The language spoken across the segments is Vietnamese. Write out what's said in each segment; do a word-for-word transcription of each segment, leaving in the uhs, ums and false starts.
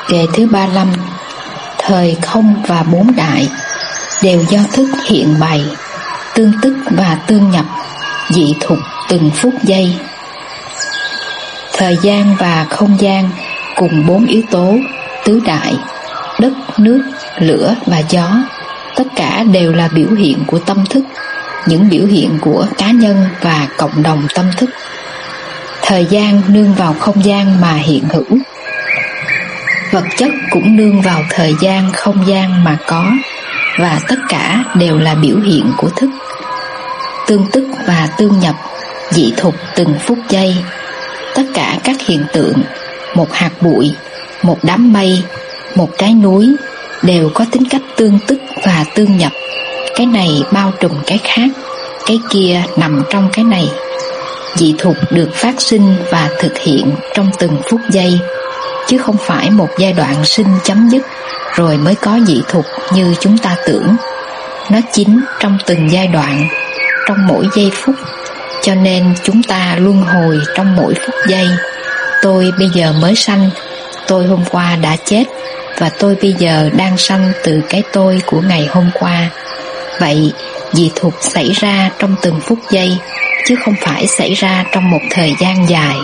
Kệ thứ ba mươi lăm. Thời không và bốn đại đều do thức hiện bày, tương tức và tương nhập, dị thục từng phút giây. Thời gian và không gian cùng bốn yếu tố tứ đại, đất, nước, lửa và gió, tất cả đều là biểu hiện của tâm thức, những biểu hiện của cá nhân và cộng đồng tâm thức. Thời gian nương vào không gian mà hiện hữu, vật chất cũng nương vào thời gian không gian mà có, và tất cả đều là biểu hiện của thức. Tương tức và tương nhập, dị thục từng phút giây. Tất cả các hiện tượng, một hạt bụi, một đám mây, một cái núi đều có tính cách tương tức và tương nhập. Cái này bao trùm cái khác, cái kia nằm trong cái này. Dị thục được phát sinh và thực hiện trong từng phút giây, chứ không phải một giai đoạn sinh chấm dứt rồi mới có dị thục như chúng ta tưởng. Nó chính trong từng giai đoạn, trong mỗi giây phút, cho nên chúng ta luân hồi trong mỗi phút giây. Tôi bây giờ mới sanh, tôi hôm qua đã chết, và tôi bây giờ đang sanh từ cái tôi của ngày hôm qua. Vậy dị thục xảy ra trong từng phút giây, chứ không phải xảy ra trong một thời gian dài.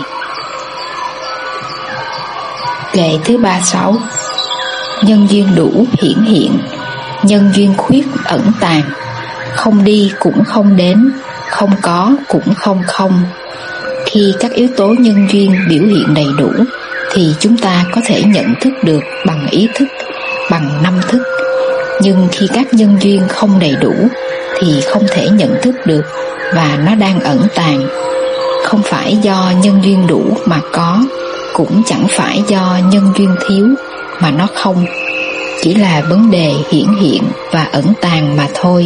Kệ thứ ba mươi sáu. Nhân duyên đủ hiển hiện, nhân duyên khuyết ẩn tàng, không đi cũng không đến, không có cũng không không. Khi các yếu tố nhân duyên biểu hiện đầy đủ thì chúng ta có thể nhận thức được bằng ý thức, bằng năm thức. Nhưng khi các nhân duyên không đầy đủ thì không thể nhận thức được, và nó đang ẩn tàng. Không phải do nhân duyên đủ mà có, cũng chẳng phải do nhân duyên thiếu mà nó không. Chỉ là vấn đề hiển hiện và ẩn tàng mà thôi.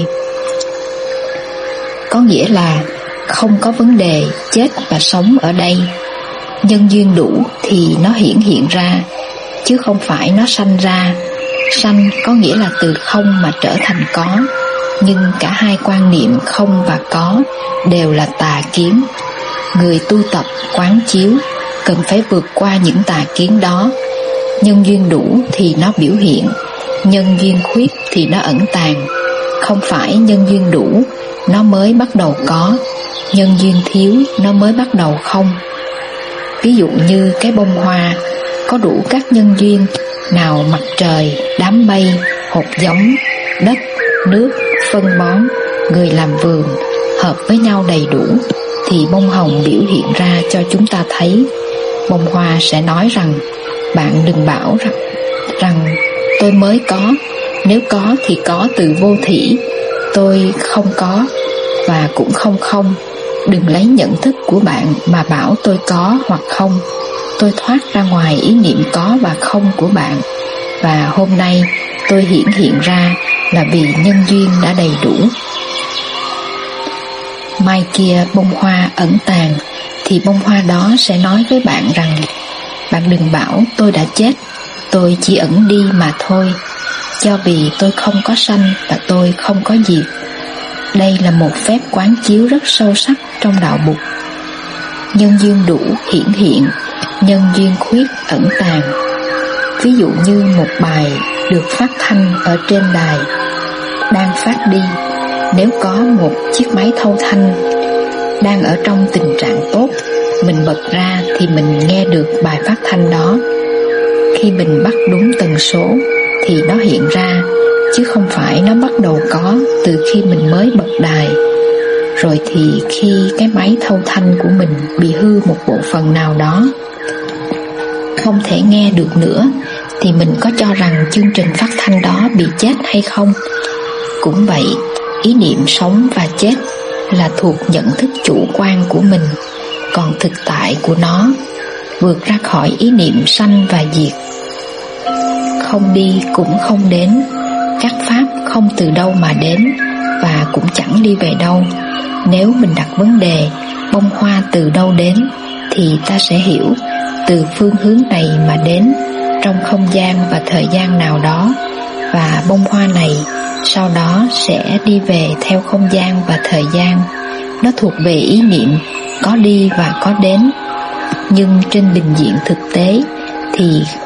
Có nghĩa là không có vấn đề chết và sống ở đây. Nhân duyên đủ thì nó hiển hiện ra, chứ không phải nó sanh ra. Sanh có nghĩa là từ không mà trở thành có. Nhưng cả hai quan niệm không và có đều là tà kiến. Người tu tập quán chiếu cần phải vượt qua những tà kiến đó. Nhân duyên đủ thì nó biểu hiện, nhân duyên khuyết thì nó ẩn tàng. Không phải nhân duyên đủ nó mới bắt đầu có, nhân duyên thiếu nó mới bắt đầu không. Ví dụ như cái bông hoa có đủ các nhân duyên, nào mặt trời, đám mây, hột giống, đất, nước, phân bón, người làm vườn hợp với nhau đầy đủ, thì bông hồng biểu hiện ra cho chúng ta thấy. Bông hoa sẽ nói rằng: bạn đừng bảo rằng, rằng tôi mới có, nếu có thì có từ vô thỉ, tôi không có và cũng không không. Đừng lấy nhận thức của bạn mà bảo tôi có hoặc không. Tôi thoát ra ngoài ý niệm có và không của bạn, và hôm nay tôi hiển hiện ra là vì nhân duyên đã đầy đủ. Mai kia bông hoa ẩn tàng thì bông hoa đó sẽ nói với bạn rằng: bạn đừng bảo tôi đã chết, tôi chỉ ẩn đi mà thôi, cho vì tôi không có sanh và tôi không có diệt. Đây là một phép quán chiếu rất sâu sắc trong đạo Bụt. Nhân duyên đủ hiển hiện, nhân duyên khuyết ẩn tàng. Ví dụ như một bài được phát thanh ở trên đài đang phát đi, nếu có một chiếc máy thâu thanh đang ở trong tình trạng tốt, mình bật ra thì mình nghe được bài phát thanh đó. Khi mình bắt đúng tần số thì nó hiện ra, chứ không phải nó bắt đầu có từ khi mình mới bật đài. Rồi thì khi cái máy thâu thanh của mình bị hư một bộ phận nào đó, không thể nghe được nữa, thì mình có cho rằng chương trình phát thanh đó bị chết hay không? Cũng vậy, ý niệm sống và chết là thuộc nhận thức chủ quan của mình, còn thực tại của nó vượt ra khỏi ý niệm sanh và diệt. Không đi cũng không đến, các pháp không từ đâu mà đến và cũng chẳng đi về đâu. Nếu mình đặt vấn đề bông hoa từ đâu đến thì ta sẽ hiểu từ phương hướng này mà đến trong không gian và thời gian nào đó, và bông hoa này sau đó sẽ đi về theo không gian và thời gian. Nó thuộc về ý niệm có đi và có đến. Nhưng trên bình diện thực tế thì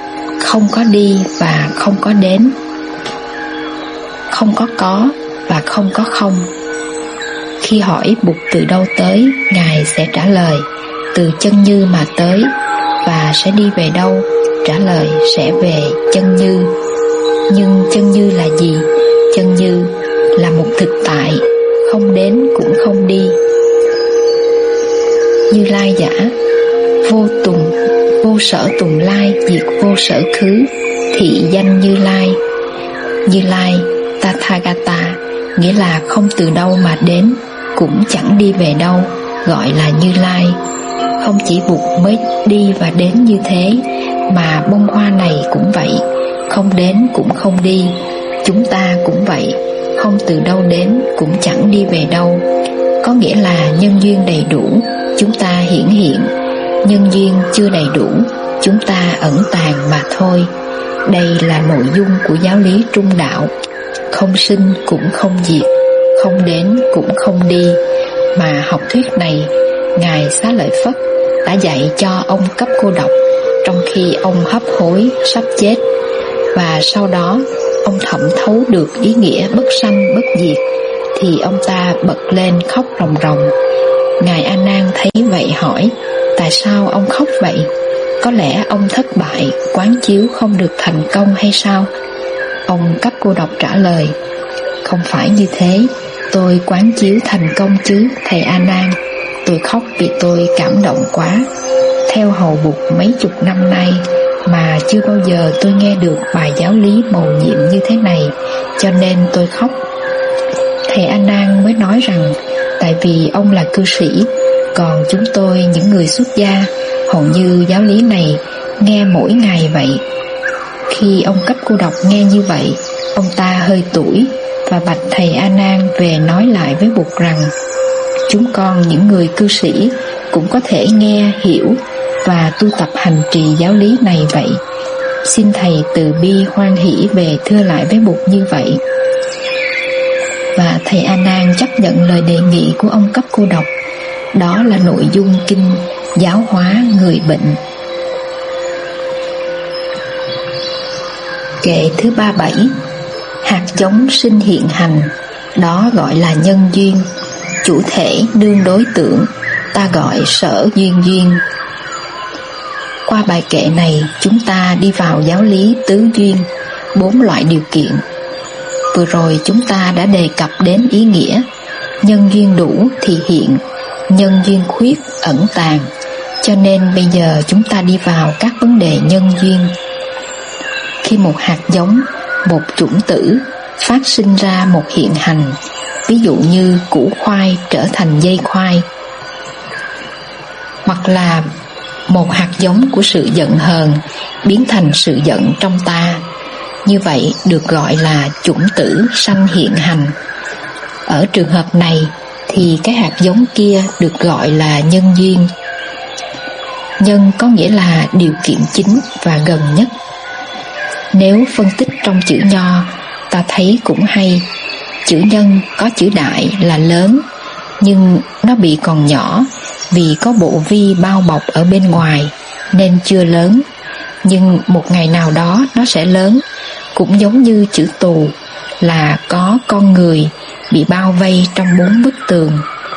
không có đi và không có đến, không có có và không có không. Khi hỏi Bụt từ đâu tới, Ngài sẽ trả lời từ chân như mà tới. Và sẽ đi về đâu? Trả lời sẽ về chân như. Nhưng chân như là gì? Chân như là một thực tại, không đến cũng không đi. Như Lai giả: vô tùng, vô sở tùng lai, diệt vô sở khứ, thị danh Như Lai. Như Lai Tathagata nghĩa là không từ đâu mà đến, cũng chẳng đi về đâu, gọi là Như Lai. Không chỉ Bụt mới đi và đến như thế, mà bông hoa này cũng vậy, không đến cũng không đi. Chúng ta cũng vậy, không từ đâu đến, cũng chẳng đi về đâu. Có nghĩa là nhân duyên đầy đủ, chúng ta hiển hiện; nhân duyên chưa đầy đủ, chúng ta ẩn tàng mà thôi. Đây là nội dung của giáo lý trung đạo: không sinh cũng không diệt, không đến cũng không đi. Mà học thuyết này, Ngài Xá Lợi Phất đã dạy cho ông Cấp Cô Độc trong khi ông hấp hối sắp chết. Và sau đó ông thẩm thấu được ý nghĩa bất sanh bất diệt, thì ông ta bật lên khóc ròng ròng. Ngài A Nan thấy vậy hỏi: tại sao ông khóc vậy? Có lẽ ông thất bại, quán chiếu không được thành công hay sao? Ông Cấp Cô Độc trả lời: không phải như thế, tôi quán chiếu thành công chứ thầy A Nan. Tôi khóc vì tôi cảm động quá. Theo hầu Bụt mấy chục năm nay mà chưa bao giờ tôi nghe được bài giáo lý mầu nhiệm như thế này, cho nên tôi khóc. Thầy A Nan mới nói rằng tại vì ông là cư sĩ, còn chúng tôi những người xuất gia hầu như giáo lý này nghe mỗi ngày vậy. Khi ông Cấp Cô Độc nghe như vậy, ông ta hơi tủi và bạch thầy A Nan về nói lại với Bụt rằng chúng con những người cư sĩ cũng có thể nghe, hiểu và tu tập hành trì giáo lý này vậy. Xin thầy từ bi hoan hỷ về thưa lại với Bụt như vậy. Và thầy A Nan chấp nhận lời đề nghị của ông Cấp Cô Độc. Đó là nội dung kinh giáo hóa người bệnh. Kệ thứ ba mươi bảy. Hạt giống sinh hiện hành, đó gọi là nhân duyên. Chủ thể đương đối tượng, ta gọi sở duyên duyên. Qua bài kệ này, chúng ta đi vào giáo lý tứ duyên, bốn loại điều kiện. Vừa rồi chúng ta đã đề cập đến ý nghĩa nhân duyên đủ thì hiện, nhân duyên khuyết ẩn tàng. Cho nên bây giờ chúng ta đi vào các vấn đề nhân duyên. Khi một hạt giống, một chủng tử phát sinh ra một hiện hành, ví dụ như củ khoai trở thành dây khoai, hoặc là một hạt giống của sự giận hờn biến thành sự giận trong ta, như vậy được gọi là chủng tử sanh hiện hành. Ở trường hợp này thì cái hạt giống kia được gọi là nhân duyên. Nhân có nghĩa là điều kiện chính và gần nhất. Nếu phân tích trong chữ Nho, ta thấy cũng hay. Chữ nhân có chữ đại là lớn, nhưng nó bị còn nhỏ vì có bộ vi bao bọc ở bên ngoài nên chưa lớn. Nhưng một ngày nào đó nó sẽ lớn, cũng giống như chữ tù là có con người bị bao vây trong bốn bức tường.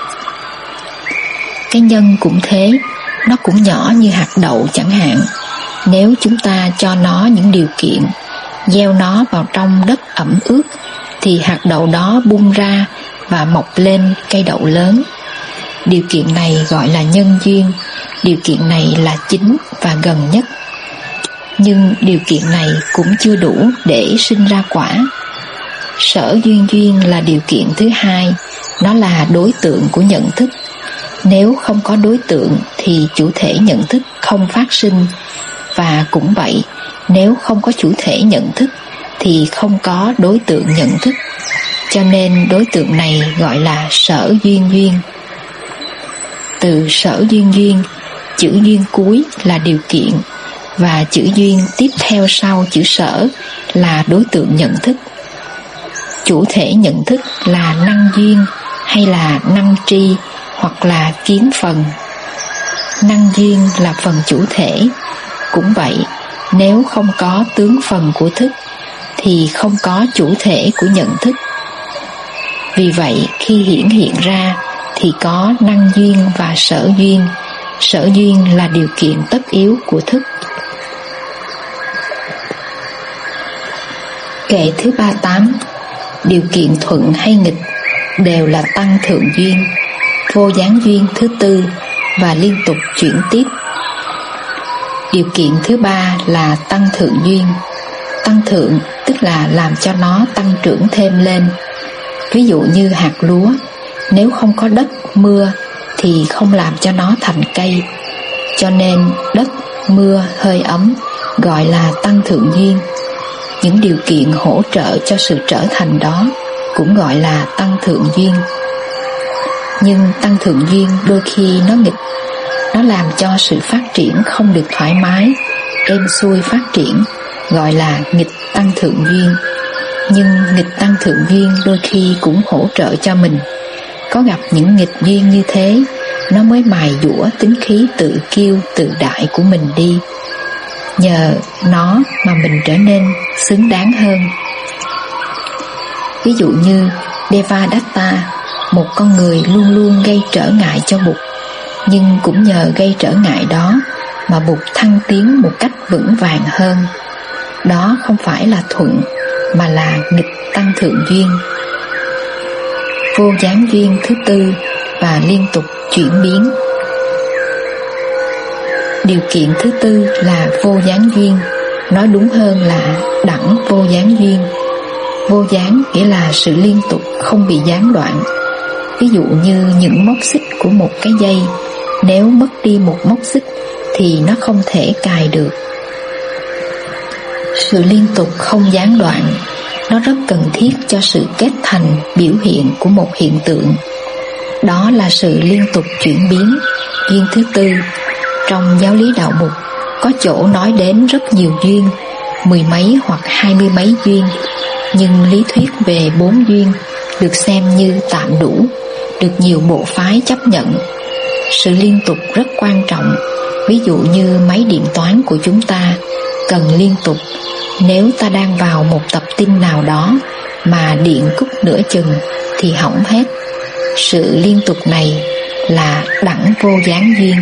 Cái nhân cũng thế, nó cũng nhỏ như hạt đậu chẳng hạn. Nếu chúng ta cho nó những điều kiện, gieo nó vào trong đất ẩm ướt, thì hạt đậu đó bung ra và mọc lên cây đậu lớn. Điều kiện này gọi là nhân duyên. Điều kiện này là chính và gần nhất. Nhưng điều kiện này cũng chưa đủ để sinh ra quả. Sở duyên duyên là điều kiện thứ hai. Nó là đối tượng của nhận thức. Nếu không có đối tượng thì chủ thể nhận thức không phát sinh. Và cũng vậy, nếu không có chủ thể nhận thức thì không có đối tượng nhận thức. Cho nên đối tượng này gọi là sở duyên duyên. Từ sở duyên duyên, chữ duyên cuối là điều kiện, và chữ duyên tiếp theo sau chữ sở là đối tượng nhận thức. Chủ thể nhận thức là năng duyên hay là năng tri hoặc là kiến phần. Năng duyên là phần chủ thể. Cũng vậy, Nếu không có tướng phần của thức thì không có chủ thể của nhận thức. Vì vậy khi hiển hiện ra thì có năng duyên và sở duyên. Sở duyên là điều kiện tất yếu của thức. Kệ thứ ba mươi tám. Điều kiện thuận hay nghịch đều là tăng thượng duyên, vô gián duyên thứ tư và liên tục chuyển tiếp. Điều kiện thứ ba là tăng thượng duyên. Tăng thượng tức là làm cho nó tăng trưởng thêm lên. Ví dụ như hạt lúa, nếu không có đất, mưa thì không làm cho nó thành cây. Cho nên đất, mưa, hơi ấm gọi là tăng thượng duyên. Những điều kiện hỗ trợ cho sự trở thành đó cũng gọi là tăng thượng duyên. Nhưng tăng thượng duyên đôi khi nó nghịch. Nó làm cho sự phát triển không được thoải mái, êm xuôi phát triển, gọi là nghịch tăng thượng duyên. Nhưng nghịch tăng thượng duyên đôi khi cũng hỗ trợ cho mình. Có gặp những nghịch duyên như thế, nó mới mài dũa tính khí tự kiêu tự đại của mình đi. Nhờ nó mà mình trở nên xứng đáng hơn. Ví dụ như Devadatta, một con người luôn luôn gây trở ngại cho Bụt, nhưng cũng nhờ gây trở ngại đó mà Bụt thăng tiến một cách vững vàng hơn. Đó không phải là thuận mà là nghịch tăng thượng duyên. Vô gián duyên thứ tư và liên tục chuyển biến. Điều kiện thứ tư là vô gián duyên, nói đúng hơn là đẳng vô gián duyên. Vô gián nghĩa là sự liên tục không bị gián đoạn. Ví dụ như những móc xích của một cái dây, nếu mất đi một móc xích thì nó không thể cài được. Sự liên tục không gián đoạn, nó rất cần thiết cho sự kết thành biểu hiện của một hiện tượng. Đó là sự liên tục chuyển biến, duyên thứ tư. Trong giáo lý đạo Bụt có chỗ nói đến rất nhiều duyên, mười mấy hoặc hai mươi mấy duyên. Nhưng lý thuyết về bốn duyên được xem như tạm đủ, được nhiều bộ phái chấp nhận. Sự liên tục rất quan trọng. Ví dụ như máy điện toán của chúng ta cần liên tục. Nếu ta đang vào một tập tin nào đó mà điện cúp nửa chừng thì hỏng hết. Sự liên tục này là đẳng vô gián duyên.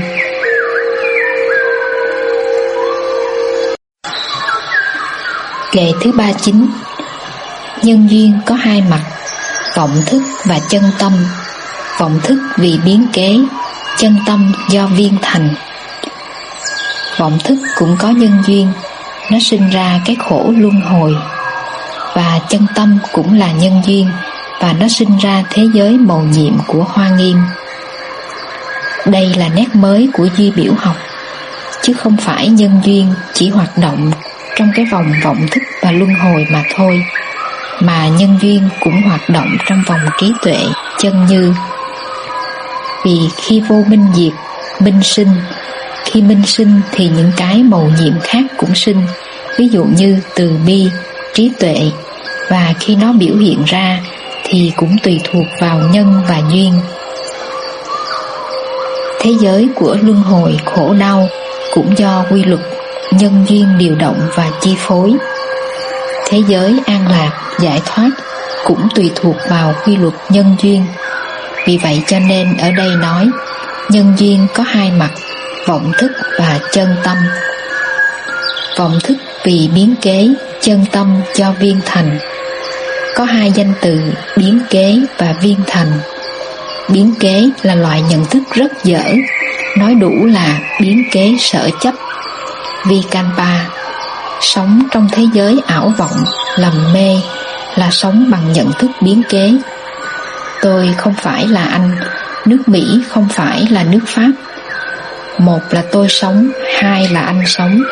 Kệ thứ ba mươi chín. Nhân duyên có hai mặt, vọng thức và chân tâm. Vọng thức vì biến kế, chân tâm do viên thành. Vọng thức cũng có nhân duyên, nó sinh ra cái khổ luân hồi. Và chân tâm cũng là nhân duyên, và nó sinh ra thế giới mầu nhiệm của Hoa Nghiêm. Đây là nét mới của duy biểu học, chứ không phải nhân duyên chỉ hoạt động trong cái vòng vọng thức và luân hồi mà thôi, mà nhân duyên cũng hoạt động trong vòng trí tuệ chân như. Vì khi vô minh diệt, minh sinh. Khi minh sinh thì những cái mầu nhiệm khác cũng sinh, ví dụ như từ bi, trí tuệ. Và khi nó biểu hiện ra thì cũng tùy thuộc vào nhân và duyên. Thế giới của luân hồi khổ đau cũng do quy luật nhân duyên điều động và chi phối. Thế giới an lạc, giải thoát cũng tùy thuộc vào quy luật nhân duyên. Vì vậy cho nên ở đây nói nhân duyên có hai mặt, vọng thức và chân tâm. Vọng thức vì biến kế, chân tâm do viên thành. Có hai danh từ biến kế và viên thành. Biến kế là loại nhận thức rất dở, nói đủ là biến kế sở chấp. Vikalpa, sống trong thế giới ảo vọng, lầm mê, là sống bằng nhận thức biến kế. Tôi không phải là anh, nước Mỹ không phải là nước Pháp. Một là tôi sống, hai là anh sống.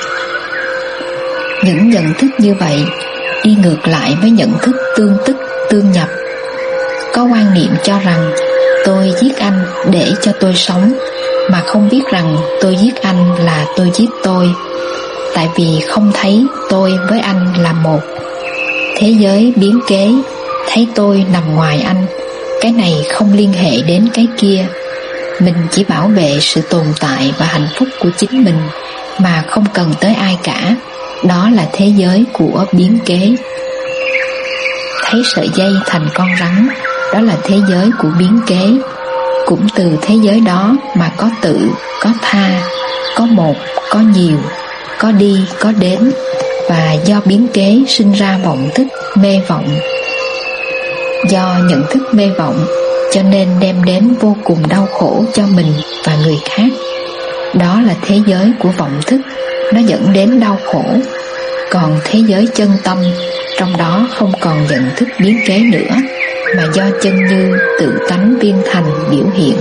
Những nhận thức như vậy đi ngược lại với nhận thức tương tức, tương nhập. Có quan niệm cho rằng tôi giết anh để cho tôi sống, mà không biết rằng tôi giết anh là tôi giết tôi, tại vì không thấy tôi với anh là một. Thế giới biến kế, thấy tôi nằm ngoài anh, cái này không liên hệ đến cái kia. Mình chỉ bảo vệ sự tồn tại và hạnh phúc của chính mình, mà không cần tới ai cả. Đó là thế giới của biến kế. Thấy sợi dây thành con rắn, đó là thế giới của biến kế. Cũng từ thế giới đó mà có tự, có tha, có một, có nhiều, có đi, có đến. Và do biến kế sinh ra vọng thức, mê vọng. Do nhận thức mê vọng cho nên đem đến vô cùng đau khổ cho mình và người khác. Đó là thế giới của vọng thức, nó dẫn đến đau khổ. Còn thế giới chân tâm, trong đó không còn nhận thức biến kế nữa, mà do chân như tự tánh viên thành biểu hiện.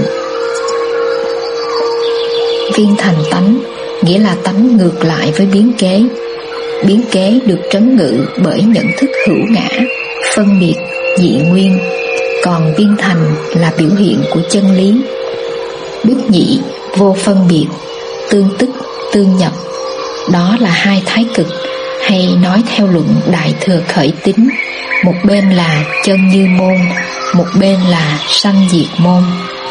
Viên thành tánh nghĩa là tánh ngược lại với biến kế. Biến kế được trấn ngự bởi nhận thức hữu ngã, phân biệt, dị nguyên. Còn viên thành là biểu hiện của chân lý. Đức nhị, vô phân biệt, tương tức, tương nhập. Đó là hai thái cực, hay nói theo luận Đại Thừa Khởi Tín, một bên là chân như môn, một bên là sanh diệt môn.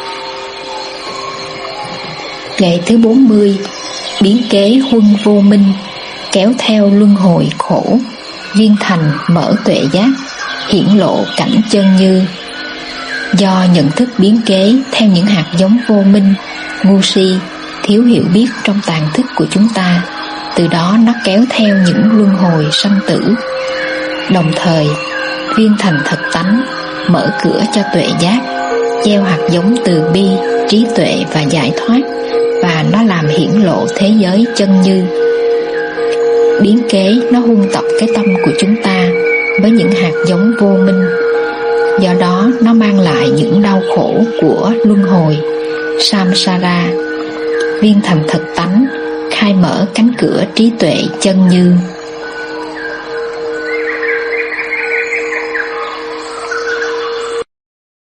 Gậy thứ bốn mươi, biến kế huân vô minh, kéo theo luân hồi khổ, duyên thành mở tuệ giác, hiển lộ cảnh chân như. Do nhận thức biến kế theo những hạt giống vô minh, ngu si, thiếu hiểu biết trong tàng thức của chúng ta, từ đó nó kéo theo những luân hồi sanh tử. Đồng thời, viên thành thật tánh mở cửa cho tuệ giác, gieo hạt giống từ bi, trí tuệ và giải thoát, và nó làm hiển lộ thế giới chân như. Biến kế nó huân tập cái tâm của chúng ta với những hạt giống vô minh. Do đó nó mang lại những đau khổ của luân hồi, samsara. Viên thành thật tánh khai mở cánh cửa trí tuệ chân như.